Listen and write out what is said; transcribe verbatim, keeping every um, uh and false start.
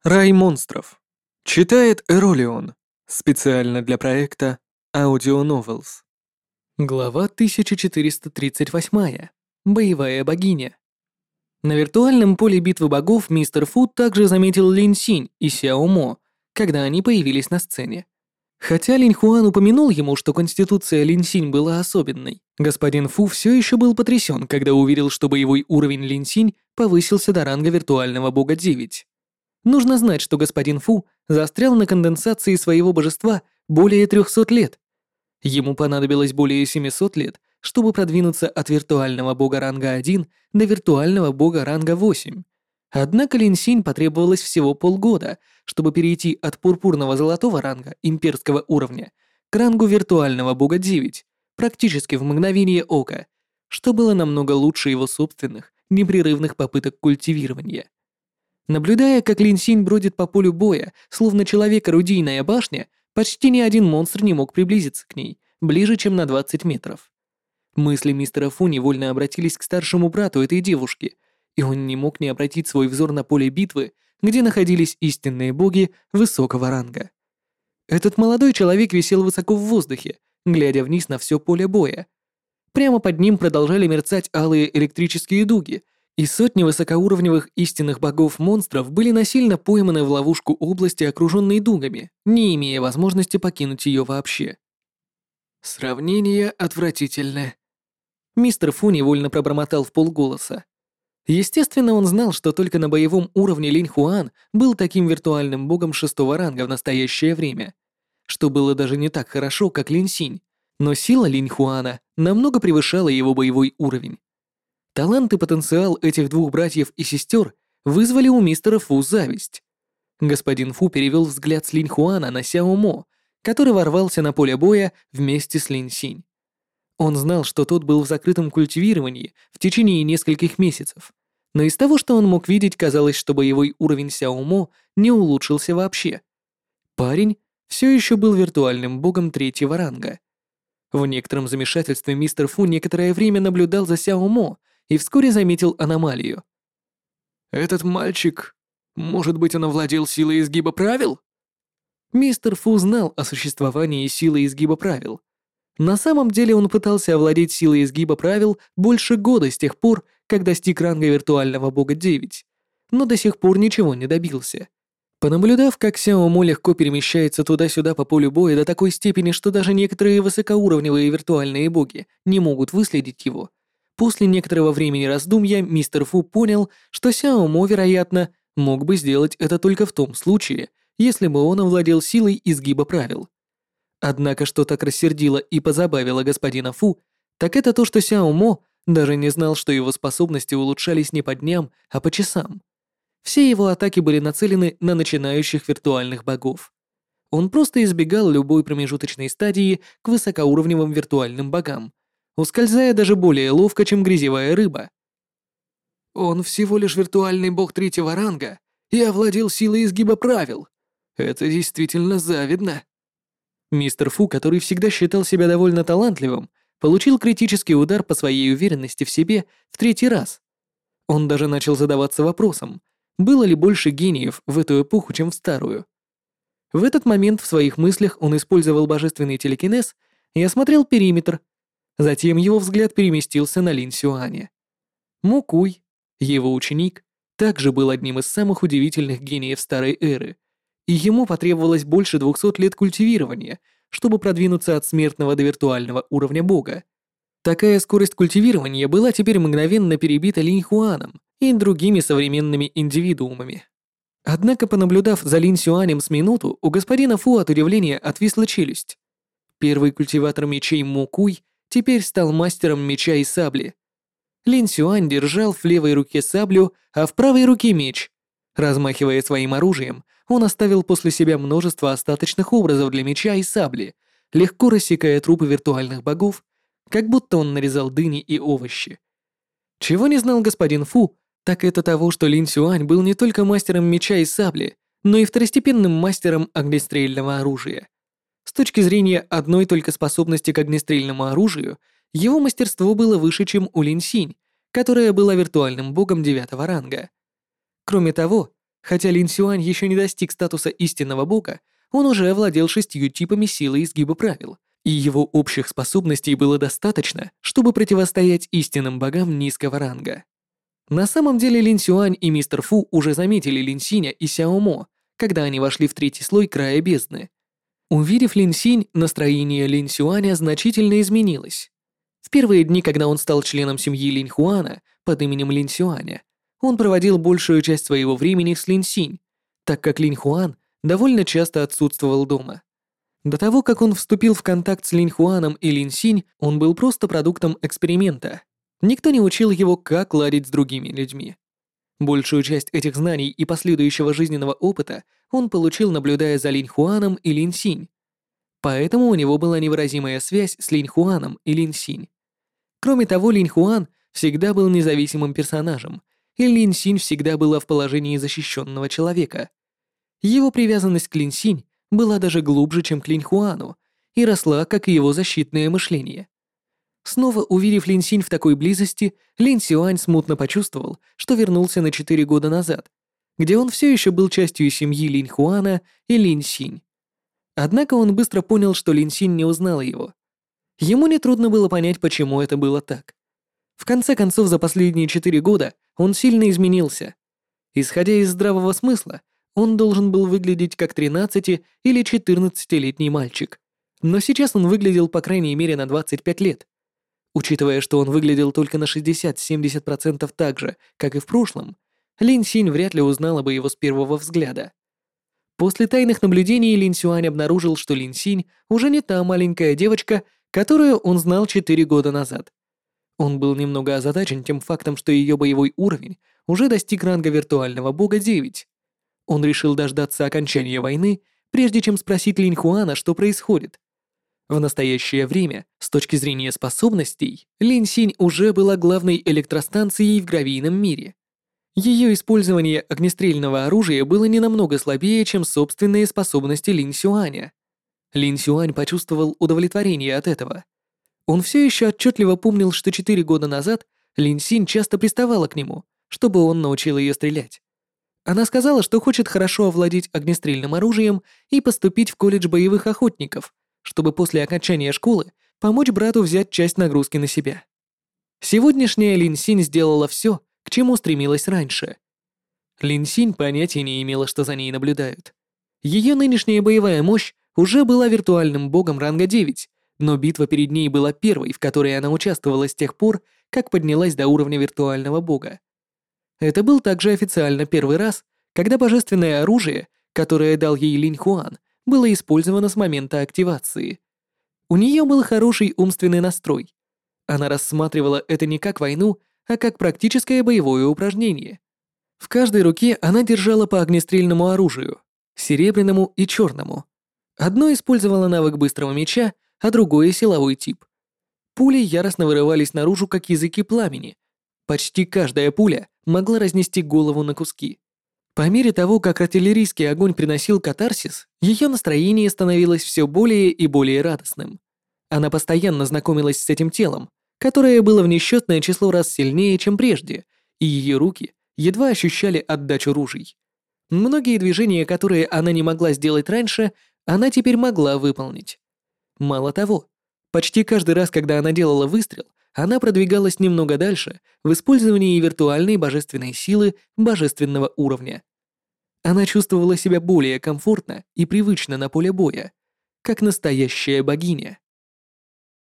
Рай монстров. Читает Эролион. Специально для проекта Audio Novels. Глава тысяча четыреста тридцать восемь. Боевая богиня. На виртуальном поле битвы богов мистер Фу также заметил Лин Синь и Сяо Мо, когда они появились на сцене. Хотя Линь Хуан упомянул ему, что конституция Лин Синь была особенной, господин Фу все еще был потрясен, когда увидел, что боевой уровень Лин Синь повысился до ранга виртуального бога девять. Нужно знать, что господин Фу застрял на конденсации своего божества более трехсот лет. Ему понадобилось более семисот лет, чтобы продвинуться от виртуального бога ранга один до виртуального бога ранга восемь. Однако Лин Синь потребовалось всего полгода, чтобы перейти от пурпурного золотого ранга имперского уровня к рангу виртуального бога девять, практически в мгновение ока, что было намного лучше его собственных непрерывных попыток культивирования. Наблюдая, как Лин Синь бродит по полю боя, словно человек-орудийная башня, почти ни один монстр не мог приблизиться к ней, ближе, чем на двадцать метров. Мысли мистера Фу невольно обратились к старшему брату этой девушки, и он не мог не обратить свой взор на поле битвы, где находились истинные боги высокого ранга. Этот молодой человек висел высоко в воздухе, глядя вниз на все поле боя. Прямо под ним продолжали мерцать алые электрические дуги, и сотни высокоуровневых истинных богов-монстров были насильно пойманы в ловушку области, окруженной дугами, не имея возможности покинуть ее вообще. Сравнение отвратительное. Мистер Фу невольно пробормотал в полголоса. Естественно, он знал, что только на боевом уровне Линь Хуан был таким виртуальным богом шестого ранга в настоящее время, что было даже не так хорошо, как Лин Синь, но сила Линь Хуана намного превышала его боевой уровень. Талант и потенциал этих двух братьев и сестер вызвали у мистера Фу зависть. Господин Фу перевел взгляд с Линь Хуана на Сяо Мо, который ворвался на поле боя вместе с Лин Синь. Он знал, что тот был в закрытом культивировании в течение нескольких месяцев, но из того, что он мог видеть, казалось, что боевой уровень Сяо Мо не улучшился вообще. Парень все еще был виртуальным богом третьего ранга. В некотором замешательстве мистер Фу некоторое время наблюдал за Сяо Мо и вскоре заметил аномалию. «Этот мальчик... Может быть, он овладел силой изгиба правил?» Мистер Фу знал о существовании силы изгиба правил. На самом деле он пытался овладеть силой изгиба правил больше года с тех пор, как достиг ранга виртуального бога девять, но до сих пор ничего не добился. Понаблюдав, как Сяо Мо легко перемещается туда-сюда по полю боя до такой степени, что даже некоторые высокоуровневые виртуальные боги не могут выследить его, после некоторого времени раздумья мистер Фу понял, что Сяо Мо, вероятно, мог бы сделать это только в том случае, если бы он овладел силой изгиба правил. Однако, что так рассердило и позабавило господина Фу, так это то, что Сяо Мо даже не знал, что его способности улучшались не по дням, а по часам. Все его атаки были нацелены на начинающих виртуальных богов. Он просто избегал любой промежуточной стадии к высокоуровневым виртуальным богам, ускользая даже более ловко, чем грязевая рыба. Он всего лишь виртуальный бог третьего ранга и овладел силой изгиба правил. Это действительно завидно. Мистер Фу, который всегда считал себя довольно талантливым, получил критический удар по своей уверенности в себе в третий раз. Он даже начал задаваться вопросом, было ли больше гениев в эту эпоху, чем в старую. В этот момент в своих мыслях он использовал божественный телекинез и осмотрел периметр. Затем его взгляд переместился на Лин Сюаня. Мо Куй, его ученик, также был одним из самых удивительных гениев старой эры, и ему потребовалось больше двухсот лет культивирования, чтобы продвинуться от смертного до виртуального уровня бога. Такая скорость культивирования была теперь мгновенно перебита Линь Хуаном и другими современными индивидуумами. Однако, понаблюдав за Лин Сюанем с минуту, у господина Фу от удивления отвисла челюсть. Первый культиватор мечей Мо Куй теперь стал мастером меча и сабли. Лин Сюань держал в левой руке саблю, а в правой руке меч. Размахивая своим оружием, он оставил после себя множество остаточных образов для меча и сабли, легко рассекая трупы виртуальных богов, как будто он нарезал дыни и овощи. Чего не знал господин Фу, так это того, что Лин Сюань был не только мастером меча и сабли, но и второстепенным мастером огнестрельного оружия. С точки зрения одной только способности к огнестрельному оружию, его мастерство было выше, чем у Лин Синь, которая была виртуальным богом девятого ранга. Кроме того, Хотя Лин Сюань еще не достиг статуса истинного бога, он уже овладел шестью типами силы изгиба правил, и его общих способностей было достаточно, чтобы противостоять истинным богам низкого ранга. На самом деле Лин Сюань и мистер Фу уже заметили Лин Синя и Сяо Мо, когда они вошли в третий слой края бездны. Увидев Лин Синь, настроение Лин Сюаня значительно изменилось. В первые дни, когда он стал членом семьи Линь Хуана под именем Лин Сюаня, он проводил большую часть своего времени с Лин Синь, так как Линь Хуан довольно часто отсутствовал дома. До того, как он вступил в контакт с Линь Хуаном и Лин Синь, он был просто продуктом эксперимента. Никто не учил его, как ладить с другими людьми. Большую часть этих знаний и последующего жизненного опыта он получил, наблюдая за Линь Хуаном и Лин Синь. Поэтому у него была невыразимая связь с Линь Хуаном и Лин Синь. Кроме того, Линь Хуан всегда был независимым персонажем, и Лин Синь всегда была в положении защищенного человека. Его привязанность к Лин Синь была даже глубже, чем к Линь Хуану, и росла, как и его защитное мышление. Снова увидев Лин Синь в такой близости, Лин Сюань смутно почувствовал, что вернулся на четыре года назад, где он все еще был частью семьи Линь Хуана и Лин Синь. Однако он быстро понял, что Лин Синь не узнала его. Ему нетрудно было понять, почему это было так. В конце концов, за последние четыре года он сильно изменился. Исходя из здравого смысла, он должен был выглядеть как тринадцати- или четырнадцатилетний мальчик. Но сейчас он выглядел по крайней мере на двадцать пять лет. Учитывая, что он выглядел только на шестьдесят-семьдесят процентов так же, как и в прошлом, Лин Синь вряд ли узнала бы его с первого взгляда. После тайных наблюдений Лин Сюань обнаружил, что Лин Синь уже не та маленькая девочка, которую он знал четыре года назад. Он был немного озадачен тем фактом, что ее боевой уровень уже достиг ранга виртуального бога девять. Он решил дождаться окончания войны, прежде чем спросить Линь Хуана, что происходит. В настоящее время, с точки зрения способностей, Лин Синь уже была главной электростанцией в гравийном мире. Ее использование огнестрельного оружия было не намного слабее, чем собственные способности Лин Сюаня. Лин Сюань почувствовал удовлетворение от этого. Он все еще отчетливо помнил, что четыре года назад Лин Синь часто приставала к нему, чтобы он научил ее стрелять. Она сказала, что хочет хорошо овладеть огнестрельным оружием и поступить в колледж боевых охотников, чтобы после окончания школы помочь брату взять часть нагрузки на себя. Сегодняшняя Лин Синь сделала все, к чему стремилась раньше. Лин Синь понятия не имела, что за ней наблюдают. Ее нынешняя боевая мощь уже была виртуальным богом ранга девять, но битва перед ней была первой, в которой она участвовала с тех пор, как поднялась до уровня виртуального бога. Это был также официально первый раз, когда божественное оружие, которое дал ей Линь Хуан, было использовано с момента активации. У нее был хороший умственный настрой. Она рассматривала это не как войну, а как практическое боевое упражнение. В каждой руке она держала по огнестрельному оружию, серебряному и черному. Одно использовало навык быстрого меча, а другое — силовой тип. Пули яростно вырывались наружу, как языки пламени. Почти каждая пуля могла разнести голову на куски. По мере того, как артиллерийский огонь приносил катарсис, ее настроение становилось все более и более радостным. Она постоянно знакомилась с этим телом, которое было в несчетное число раз сильнее, чем прежде, и ее руки едва ощущали отдачу ружей. Многие движения, которые она не могла сделать раньше, она теперь могла выполнить. Мало того, почти каждый раз, когда она делала выстрел, она продвигалась немного дальше в использовании виртуальной божественной силы божественного уровня. Она чувствовала себя более комфортно и привычно на поле боя, как настоящая богиня.